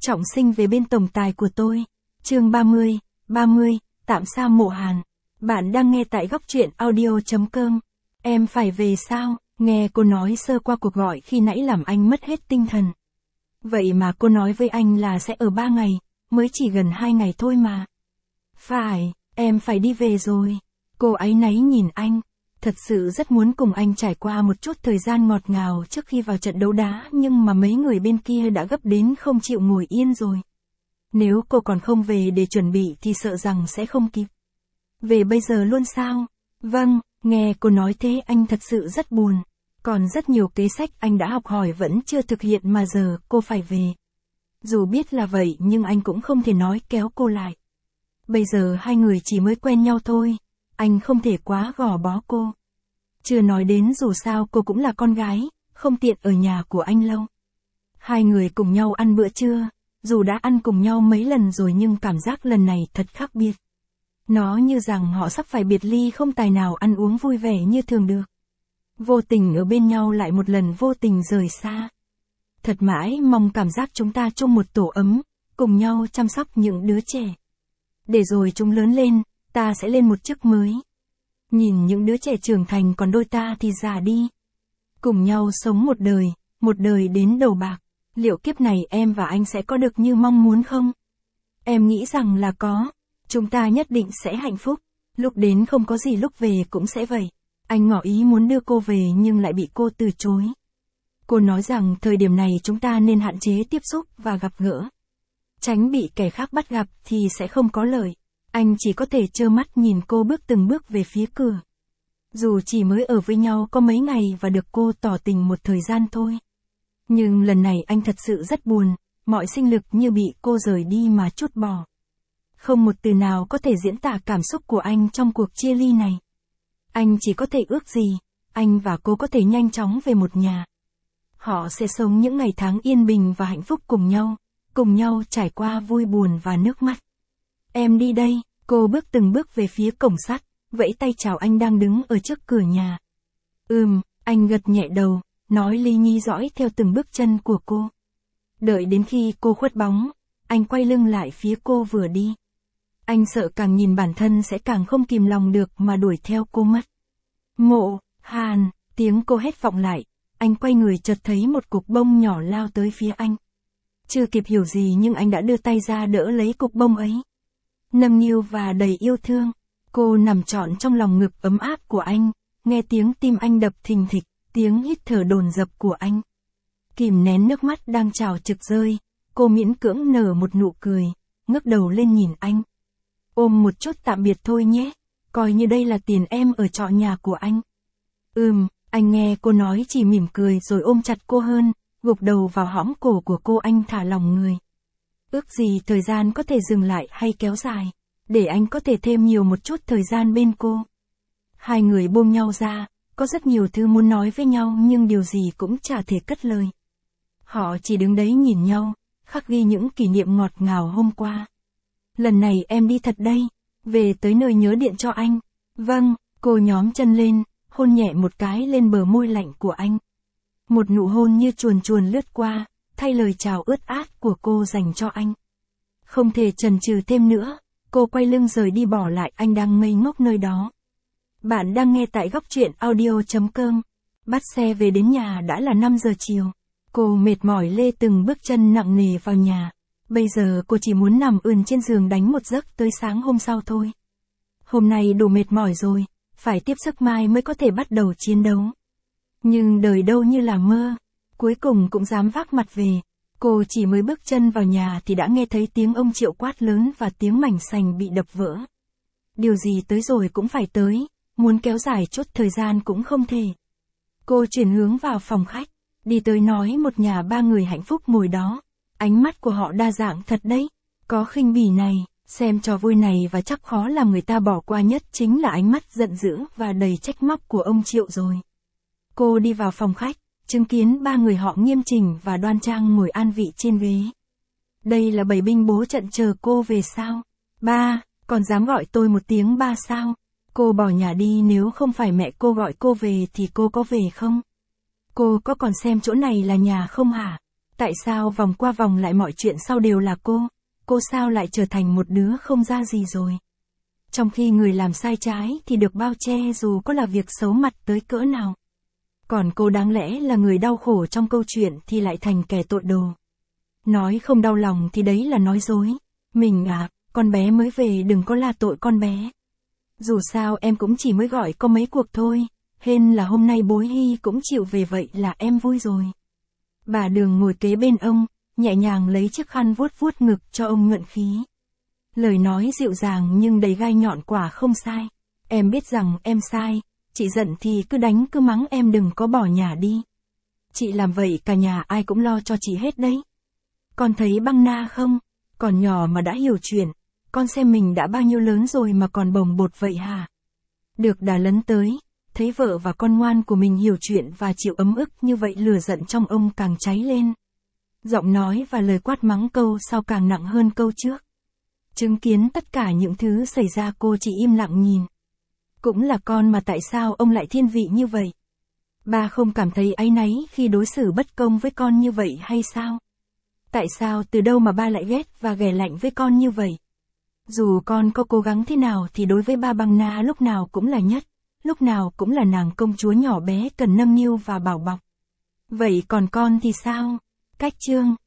trọng sinh về bên tổng tài của tôi. Chương 30, tạm xa Mộ Hàn. Bạn đang nghe tại góc truyện audio.com. Em phải về sao? Nghe cô nói sơ qua cuộc gọi khi nãy làm anh mất hết tinh thần. Vậy mà cô nói với anh là sẽ ở 3 ngày, mới chỉ gần 2 ngày thôi mà. Phải, em phải đi về rồi. Cô áy náy nhìn anh. Thật sự rất muốn cùng anh trải qua một chút thời gian ngọt ngào trước khi vào trận đấu đá, nhưng mà mấy người bên kia đã gấp đến không chịu ngồi yên rồi. Nếu cô còn không về để chuẩn bị thì sợ rằng sẽ không kịp. Về bây giờ luôn sao? Vâng, nghe cô nói thế anh thật sự rất buồn. Còn rất nhiều kế sách anh đã học hỏi vẫn chưa thực hiện mà giờ cô phải về. Dù biết là vậy nhưng anh cũng không thể nói kéo cô lại. Bây giờ hai người chỉ mới quen nhau thôi. Anh không thể quá gò bó cô. Chưa nói đến dù sao cô cũng là con gái, không tiện ở nhà của anh lâu. Hai người cùng nhau ăn bữa trưa, dù đã ăn cùng nhau mấy lần rồi nhưng cảm giác lần này thật khác biệt. Nó như rằng họ sắp phải biệt ly không tài nào ăn uống vui vẻ như thường được. Vô tình ở bên nhau lại một lần vô tình rời xa. Thật mãi mong cảm giác chúng ta chung một tổ ấm, cùng nhau chăm sóc những đứa trẻ. Để rồi chúng lớn lên, ta sẽ lên một chức mới. Nhìn những đứa trẻ trưởng thành còn đôi ta thì già đi. Cùng nhau sống một đời đến đầu bạc. Liệu kiếp này em và anh sẽ có được như mong muốn không? Em nghĩ rằng là có. Chúng ta nhất định sẽ hạnh phúc. Lúc đến không có gì lúc về cũng sẽ vậy. Anh ngỏ ý muốn đưa cô về nhưng lại bị cô từ chối. Cô nói rằng thời điểm này chúng ta nên hạn chế tiếp xúc và gặp gỡ. Tránh bị kẻ khác bắt gặp thì sẽ không có lợi. Anh chỉ có thể trơ mắt nhìn cô bước từng bước về phía cửa. Dù chỉ mới ở với nhau có mấy ngày và được cô tỏ tình một thời gian thôi. Nhưng lần này anh thật sự rất buồn, mọi sinh lực như bị cô rời đi mà trút bỏ. Không một từ nào có thể diễn tả cảm xúc của anh trong cuộc chia ly này. Anh chỉ có thể ước gì, anh và cô có thể nhanh chóng về một nhà. Họ sẽ sống những ngày tháng yên bình và hạnh phúc cùng nhau trải qua vui buồn và nước mắt. Em đi đây, cô bước từng bước về phía cổng sắt, vẫy tay chào anh đang đứng ở trước cửa nhà. Anh gật nhẹ đầu, nói ly nhi dõi theo từng bước chân của cô. Đợi đến khi cô khuất bóng, anh quay lưng lại phía cô vừa đi. Anh sợ càng nhìn bản thân sẽ càng không kìm lòng được mà đuổi theo cô mất. Mộ Hàn, tiếng cô hét vọng lại, anh quay người chợt thấy một cục bông nhỏ lao tới phía anh. Chưa kịp hiểu gì nhưng anh đã đưa tay ra đỡ lấy cục bông ấy. Nâng niu và đầy yêu thương, cô nằm trọn trong lòng ngực ấm áp của anh, nghe tiếng tim anh đập thình thịch, tiếng hít thở dồn dập của anh. Kìm nén nước mắt đang trào trực rơi, cô miễn cưỡng nở một nụ cười, ngước đầu lên nhìn anh. Ôm một chút tạm biệt thôi nhé, coi như đây là tiền em ở trọ nhà của anh. Anh nghe cô nói chỉ mỉm cười rồi ôm chặt cô hơn, gục đầu vào hõm cổ của cô anh thả lòng người. Ước gì thời gian có thể dừng lại hay kéo dài, để anh có thể thêm nhiều một chút thời gian bên cô. Hai người buông nhau ra, có rất nhiều thứ muốn nói với nhau nhưng điều gì cũng chả thể cất lời. Họ chỉ đứng đấy nhìn nhau, khắc ghi những kỷ niệm ngọt ngào hôm qua. Lần này em đi thật đây, về tới nơi nhớ điện cho anh. Vâng, cô nhón chân lên, hôn nhẹ một cái lên bờ môi lạnh của anh. Một nụ hôn như chuồn chuồn lướt qua, thay lời chào ướt át của cô dành cho anh. Không thể chần chừ thêm nữa, cô quay lưng rời đi bỏ lại anh đang ngây ngốc nơi đó. Bạn đang nghe tại góc truyện audio.com. Bắt xe về đến nhà đã là 5 giờ chiều. Cô mệt mỏi lê từng bước chân nặng nề vào nhà. Bây giờ cô chỉ muốn nằm ườn trên giường đánh một giấc tới sáng hôm sau thôi. Hôm nay đủ mệt mỏi rồi, phải tiếp sức mai mới có thể bắt đầu chiến đấu. Nhưng đời đâu như là mơ, cuối cùng cũng dám vác mặt về. Cô chỉ mới bước chân vào nhà thì đã nghe thấy tiếng ông Triệu quát lớn và tiếng mảnh sành bị đập vỡ. Điều gì tới rồi cũng phải tới, muốn kéo dài chút thời gian cũng không thể. Cô chuyển hướng vào phòng khách, đi tới nói một nhà 3 người hạnh phúc ngồi đó. Ánh mắt của họ đa dạng thật đấy, có khinh bỉ này, xem trò vui này và chắc khó làm người ta bỏ qua nhất chính là ánh mắt giận dữ và đầy trách móc của ông Triệu rồi. Cô đi vào phòng khách, chứng kiến 3 người họ nghiêm chỉnh và đoan trang ngồi an vị trên ghế. Đây là bảy binh bố trận chờ cô về sao? Ba, còn dám gọi tôi một tiếng ba sao? Cô bỏ nhà đi, nếu không phải mẹ cô gọi cô về thì cô có về không? Cô có còn xem chỗ này là nhà không hả? Tại sao vòng qua vòng lại mọi chuyện sau đều là cô sao lại trở thành một đứa không ra gì rồi. Trong khi người làm sai trái thì được bao che dù có là việc xấu mặt tới cỡ nào. Còn cô đáng lẽ là người đau khổ trong câu chuyện thì lại thành kẻ tội đồ. Nói không đau lòng thì đấy là nói dối. Mình à, con bé mới về đừng có la tội con bé. Dù sao em cũng chỉ mới gọi có mấy cuộc thôi, hên là hôm nay bối Hy cũng chịu về vậy là em vui rồi. Bà Đường ngồi kế bên ông, nhẹ nhàng lấy chiếc khăn vuốt vuốt ngực cho ông nhuận khí. Lời nói dịu dàng nhưng đầy gai nhọn quả không sai. Em biết rằng em sai, chị giận thì cứ đánh cứ mắng em đừng có bỏ nhà đi. Chị làm vậy cả nhà ai cũng lo cho chị hết đấy. Con thấy Băng Na không? Còn nhỏ mà đã hiểu chuyện, con xem mình đã bao nhiêu lớn rồi mà còn bồng bột vậy hả? Được đà lấn tới, thấy vợ và con ngoan của mình hiểu chuyện và chịu ấm ức như vậy lửa giận trong ông càng cháy lên. Giọng nói và lời quát mắng câu sau càng nặng hơn câu trước. Chứng kiến tất cả những thứ xảy ra cô chỉ im lặng nhìn. Cũng là con mà tại sao ông lại thiên vị như vậy? Ba không cảm thấy áy náy khi đối xử bất công với con như vậy hay sao? Tại sao từ đâu mà ba lại ghét và ghẻ lạnh với con như vậy? Dù con có cố gắng thế nào thì đối với ba Băng Na lúc nào cũng là nhất, lúc nào cũng là nàng công chúa nhỏ bé cần nâng niu và bảo bọc. Vậy còn con thì sao? Cách chương